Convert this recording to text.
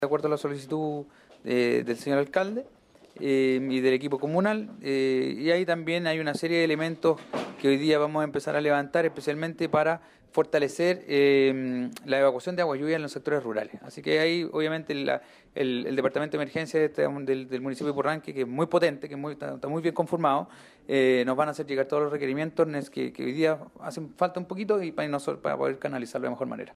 de acuerdo a la solicitud del señor alcalde y del equipo comunal. Y ahí también hay una serie de elementos que hoy día vamos a empezar a levantar, especialmente para fortalecer la evacuación de agua lluvia en los sectores rurales. Así que ahí, obviamente, el Departamento de Emergencia del municipio de Purranque, que es muy potente, que está muy bien conformado, nos van a hacer llegar todos los requerimientos que hoy día hacen falta un poquito y para poder canalizarlo de mejor manera.